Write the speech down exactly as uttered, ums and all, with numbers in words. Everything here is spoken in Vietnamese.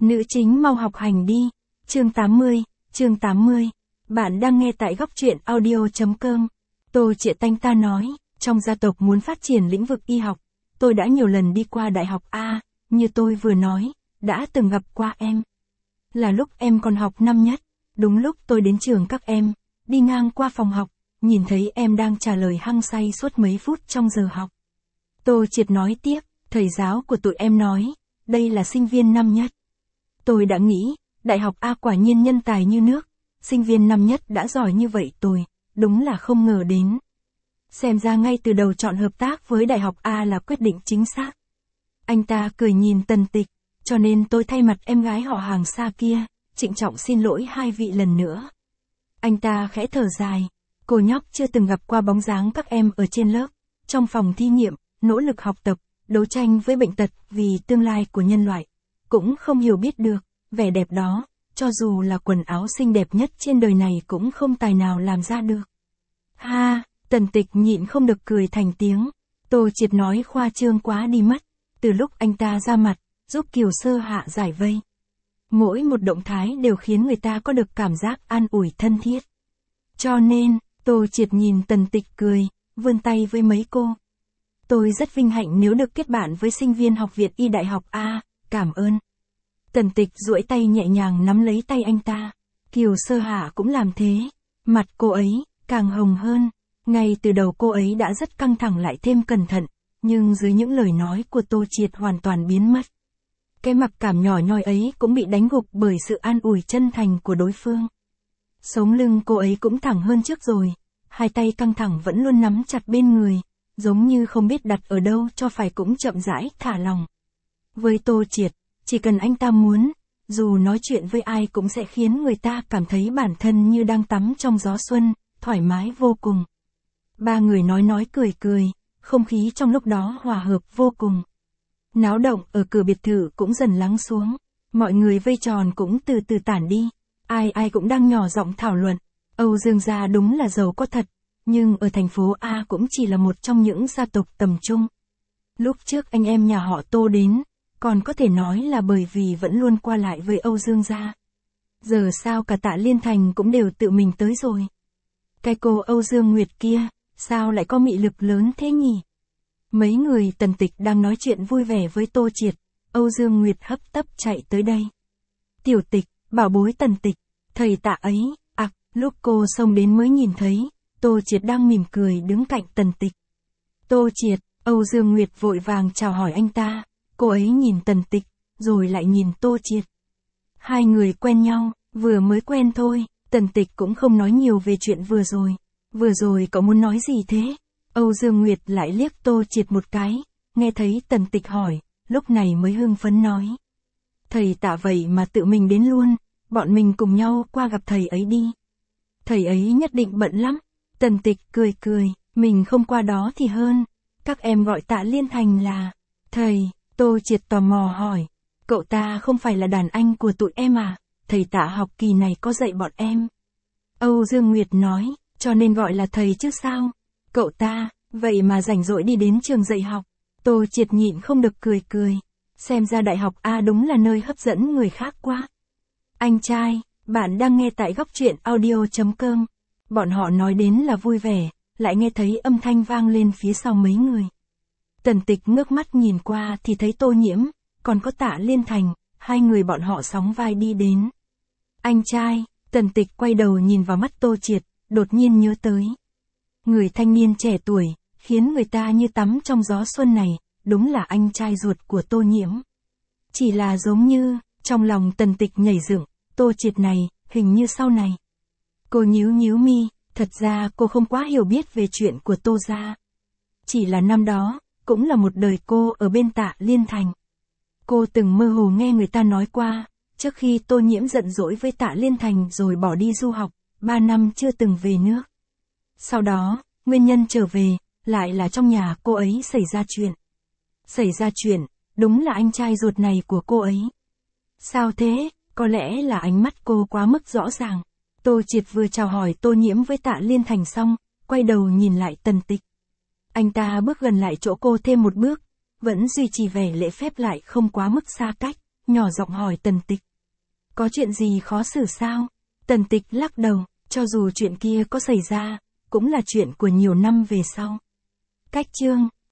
Nữ chính mau học hành đi. Chương tám mươi, chương tám mươi. Bạn đang nghe tại góc truyện audio chấm com. Tô Triệt Tanh ta nói, trong gia tộc muốn phát triển lĩnh vực y học, tôi đã nhiều lần đi qua đại học A, như tôi vừa nói, đã từng gặp qua em. Là lúc em còn học năm nhất, đúng lúc tôi đến trường các em, đi ngang qua phòng học, nhìn thấy em đang trả lời hăng say suốt mấy phút trong giờ học. Tô Triệt nói tiếp, thầy giáo của tụi em nói, đây là sinh viên năm nhất. Tôi đã nghĩ, đại học A quả nhiên nhân tài như nước, sinh viên năm nhất đã giỏi như vậy tôi, đúng là không ngờ đến. Xem ra ngay từ đầu chọn hợp tác với đại học A là quyết định chính xác. Anh ta cười nhìn Tần Tịch, cho nên tôi thay mặt em gái họ hàng xa kia, trịnh trọng xin lỗi hai vị lần nữa. Anh ta khẽ thở dài, cô nhóc chưa từng gặp qua bóng dáng các em ở trên lớp, trong phòng thí nghiệm, nỗ lực học tập, đấu tranh với bệnh tật vì tương lai của nhân loại. Cũng không hiểu biết được, vẻ đẹp đó, cho dù là quần áo xinh đẹp nhất trên đời này cũng không tài nào làm ra được. Ha, Tần Tịch nhịn không được cười thành tiếng. Tô Triệt nói khoa trương quá đi mất, từ lúc anh ta ra mặt, giúp Kiều Sơ Hạ giải vây. Mỗi một động thái đều khiến người ta có được cảm giác an ủi thân thiết. Cho nên, Tô Triệt nhìn Tần Tịch cười, vươn tay với mấy cô. Tôi rất vinh hạnh nếu được kết bạn với sinh viên học viện y đại học A, cảm ơn. Tần Tịch duỗi tay nhẹ nhàng nắm lấy tay anh ta. Kiều Sơ Hạ cũng làm thế. Mặt cô ấy, càng hồng hơn. Ngay từ đầu cô ấy đã rất căng thẳng lại thêm cẩn thận, nhưng dưới những lời nói của Tô Triệt hoàn toàn biến mất. Cái mặc cảm nhỏ nhoi ấy cũng bị đánh gục bởi sự an ủi chân thành của đối phương. Sống lưng cô ấy cũng thẳng hơn trước rồi. Hai tay căng thẳng vẫn luôn nắm chặt bên người, giống như không biết đặt ở đâu cho phải cũng chậm rãi thả lòng. Với Tô Triệt, chỉ cần anh ta muốn, dù nói chuyện với ai cũng sẽ khiến người ta cảm thấy bản thân như đang tắm trong gió xuân, thoải mái vô cùng. Ba người nói nói cười cười, không khí trong lúc đó hòa hợp vô cùng. Náo động ở cửa biệt thự cũng dần lắng xuống, mọi người vây tròn cũng từ từ tản đi, ai ai cũng đang nhỏ giọng thảo luận. Âu Dương gia đúng là giàu có thật, nhưng ở thành phố A cũng chỉ là một trong những gia tộc tầm trung. Lúc trước anh em nhà họ Tô đến, còn có thể nói là bởi vì vẫn luôn qua lại với Âu Dương gia. Giờ sao cả Tạ Liên Thành cũng đều tự mình tới rồi. Cái cô Âu Dương Nguyệt kia, sao lại có mị lực lớn thế nhỉ? Mấy người Tần Tịch đang nói chuyện vui vẻ với Tô Triệt, Âu Dương Nguyệt hấp tấp chạy tới đây. Tiểu Tịch, bảo bối Tần Tịch, thầy Tạ ấy, à, lúc cô xông đến mới nhìn thấy, Tô Triệt đang mỉm cười đứng cạnh Tần Tịch. Tô Triệt, Âu Dương Nguyệt vội vàng chào hỏi anh ta, cô ấy nhìn Tần Tịch, rồi lại nhìn Tô Triệt. Hai người quen nhau, vừa mới quen thôi, Tần Tịch cũng không nói nhiều về chuyện vừa rồi. Vừa rồi cậu muốn nói gì thế? Âu Dương Nguyệt lại liếc Tô Triệt một cái, nghe thấy Tần Tịch hỏi, lúc này mới hưng phấn nói. Thầy Tạ vậy mà tự mình đến luôn, bọn mình cùng nhau qua gặp thầy ấy đi. Thầy ấy nhất định bận lắm. Tần Tịch cười cười, mình không qua đó thì hơn. Các em gọi Tạ Liên Thành là thầy. Tô Triệt tò mò hỏi, cậu ta không phải là đàn anh của tụi em à? Thầy Tạ học kỳ này có dạy bọn em. Âu Dương Nguyệt nói, cho nên gọi là thầy chứ sao? Cậu ta, vậy mà rảnh rỗi đi đến trường dạy học. Tô Triệt nhịn không được cười cười. Xem ra đại học A đúng là nơi hấp dẫn người khác quá. Anh trai, bạn đang nghe tại góc truyện audio chấm com. Bọn họ nói đến là vui vẻ, lại nghe thấy âm thanh vang lên phía sau mấy người. Tần Tịch ngước mắt nhìn qua thì thấy Tô Nhiễm, còn có Tạ Liên Thành, hai người bọn họ sóng vai đi đến. Anh trai, Tần Tịch quay đầu nhìn vào mắt Tô Triệt, đột nhiên nhớ tới. Người thanh niên trẻ tuổi, khiến người ta như tắm trong gió xuân này, đúng là anh trai ruột của Tô Nhiễm. Chỉ là giống như, trong lòng Tần Tịch nhảy dựng, Tô Triệt này, hình như sau này. Cô nhíu nhíu mi, thật ra cô không quá hiểu biết về chuyện của Tô gia. Chỉ là năm đó, cũng là một đời cô ở bên Tạ Liên Thành. Cô từng mơ hồ nghe người ta nói qua, trước khi Tô Nhiễm giận dỗi với Tạ Liên Thành rồi bỏ đi du học, ba năm chưa từng về nước. Sau đó, nguyên nhân trở về, lại là trong nhà cô ấy xảy ra chuyện. Xảy ra chuyện, đúng là anh trai ruột này của cô ấy. Sao thế, có lẽ là ánh mắt cô quá mức rõ ràng. Tô Triệt vừa chào hỏi Tô Nhiễm với Tạ Liên Thành xong, quay đầu nhìn lại Tần Tịch. Anh ta bước gần lại chỗ cô thêm một bước, vẫn duy trì vẻ lễ phép lại không quá mức xa cách, nhỏ giọng hỏi Tần Tịch. Có chuyện gì khó xử sao? Tần Tịch lắc đầu, cho dù chuyện kia có xảy ra, cũng là chuyện của nhiều năm về sau. Cách chương